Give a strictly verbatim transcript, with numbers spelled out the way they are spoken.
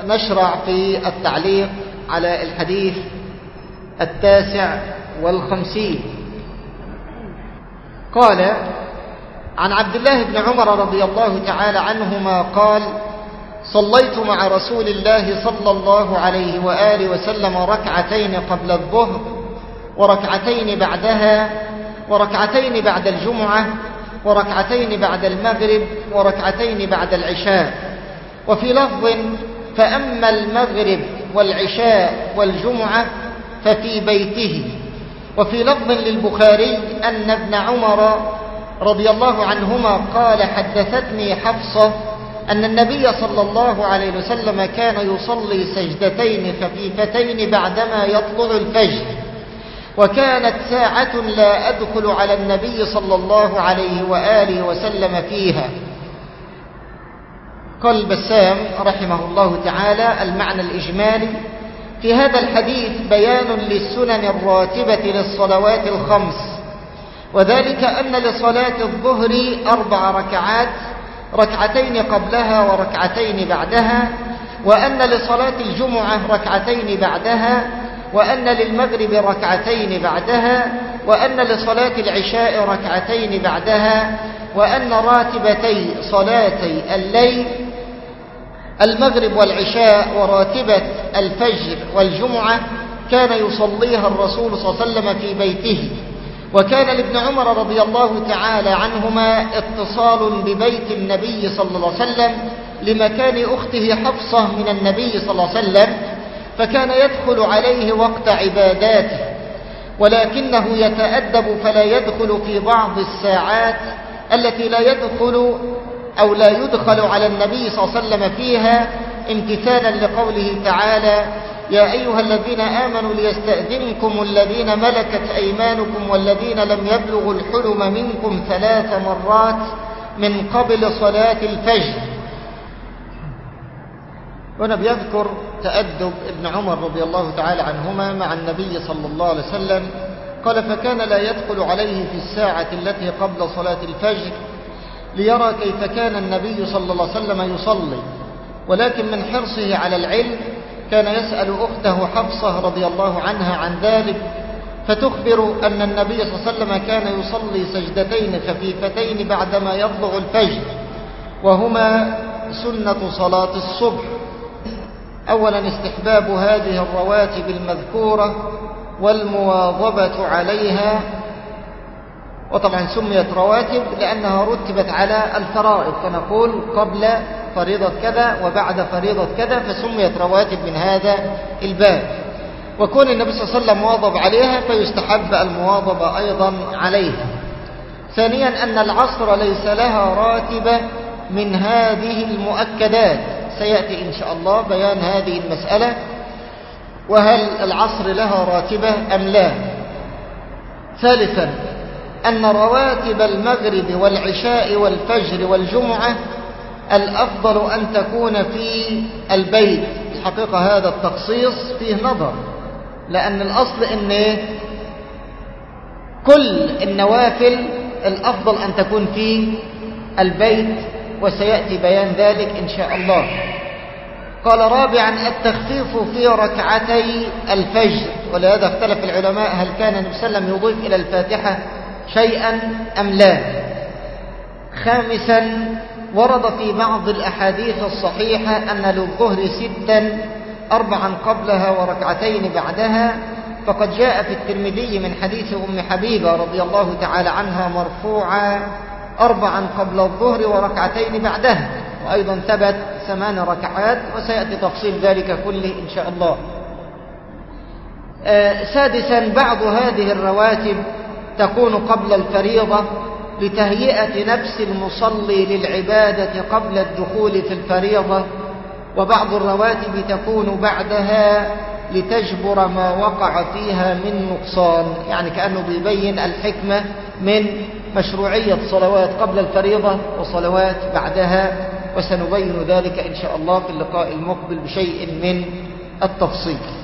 ونشرع في التعليق على الحديث التاسع والخمسين. قال: عن عبد الله بن عمر رضي الله تعالى عنهما قال: صليت مع رسول الله صلى الله عليه وآله وسلم ركعتين قبل الظهر وركعتين بعدها وركعتين بعد الجمعة وركعتين بعد المغرب وركعتين بعد العشاء. وفي لفظ: فأما المغرب والعشاء والجمعة ففي بيته. وفي لفظ للبخاري أن ابن عمر رضي الله عنهما قال: حدثتني حفصة أن النبي صلى الله عليه وسلم كان يصلي سجدتين خفيفتين بعدما يطلع الفجر، وكانت ساعة لا أدخل على النبي صلى الله عليه وآله وسلم فيها. قال البسام رحمه الله تعالى: المعنى الإجمالي في هذا الحديث بيان للسنن الراتبة للصلوات الخمس، وذلك أن لصلاة الظهر أربع ركعات، ركعتين قبلها وركعتين بعدها، وأن لصلاة الجمعة ركعتين بعدها، وأن للمغرب ركعتين بعدها، وأن لصلاة العشاء ركعتين بعدها، وأن راتبتي صلاتي الليل المغرب والعشاء وراتبة الفجر والجمعة كان يصليها الرسول صلى الله عليه وسلم في بيته. وكان لابن عمر رضي الله تعالى عنهما اتصال ببيت النبي صلى الله عليه وسلم لمكان أخته حفصة من النبي صلى الله عليه وسلم، فكان يدخل عليه وقت عباداته، ولكنه يتأدب فلا يدخل في بعض الساعات التي لا يدخل أو لا يدخل على النبي صلى الله عليه وسلم فيها، امتثالا لقوله تعالى: يا أيها الذين آمنوا ليستأذنكم الذين ملكت أيمانكم والذين لم يبلغوا الحلم منكم ثلاث مرات من قبل صلاة الفجر. هنا بيذكر تأدب ابن عمر رضي الله تعالى عنهما مع النبي صلى الله عليه وسلم. قال: فكان لا يدخل عليه في الساعة التي قبل صلاة الفجر ليرى كيف كان النبي صلى الله عليه وسلم يصلي، ولكن من حرصه على العلم كان يسأل أخته حفصة رضي الله عنها عن ذلك، فتخبر أن النبي صلى الله عليه وسلم كان يصلي سجدتين خفيفتين بعدما يطلع الفجر، وهما سنة صلاة الصبح. أولا استحباب هذه الرواتب المذكورة والمواظبة عليها، وطبعا سميت رواتب لأنها رتبت على الفرائض، فنقول قبل فريضة كذا وبعد فريضة كذا، فسميت رواتب من هذا الباب. وكون النبي صلى الله عليه وسلم مواظب عليها فيستحب المواظبة أيضا عليها. ثانيا أن العصر ليس لها راتبة من هذه المؤكدات، سيأتي إن شاء الله بيان هذه المسألة، وهل العصر لها راتبة أم لا. ثالثا أن رواتب المغرب والعشاء والفجر والجمعة الأفضل أن تكون في البيت. الحقيقة هذا التخصيص فيه نظر، لأن الأصل أن كل النوافل الأفضل أن تكون في البيت، وسيأتي بيان ذلك إن شاء الله. قال: رابعا التخفيف في ركعتي الفجر، ولهذا اختلف العلماء هل كان النبي صلى الله عليه وسلم يضيف إلى الفاتحة شيئا أم لا. خامسا ورد في بعض الأحاديث الصحيحة أن للظهر ستا، أربعا قبلها وركعتين بعدها، فقد جاء في الترمذي من حديث أم حبيبة رضي الله تعالى عنها مرفوعا: أربعا قبل الظهر وركعتين بعدها. وأيضا ثبت ثمان ركعات، وسيأتي تفصيل ذلك كله إن شاء الله. آه سادسا بعض هذه الرواتب تكون قبل الفريضة لتهيئة نفس المصلي للعبادة قبل الدخول في الفريضة، وبعض الرواتب تكون بعدها لتجبر ما وقع فيها من نقصان، يعني كأنه بيبين الحكمة من مشروعية صلوات قبل الفريضة وصلوات بعدها، وسنبين ذلك إن شاء الله في اللقاء المقبل بشيء من التفصيل.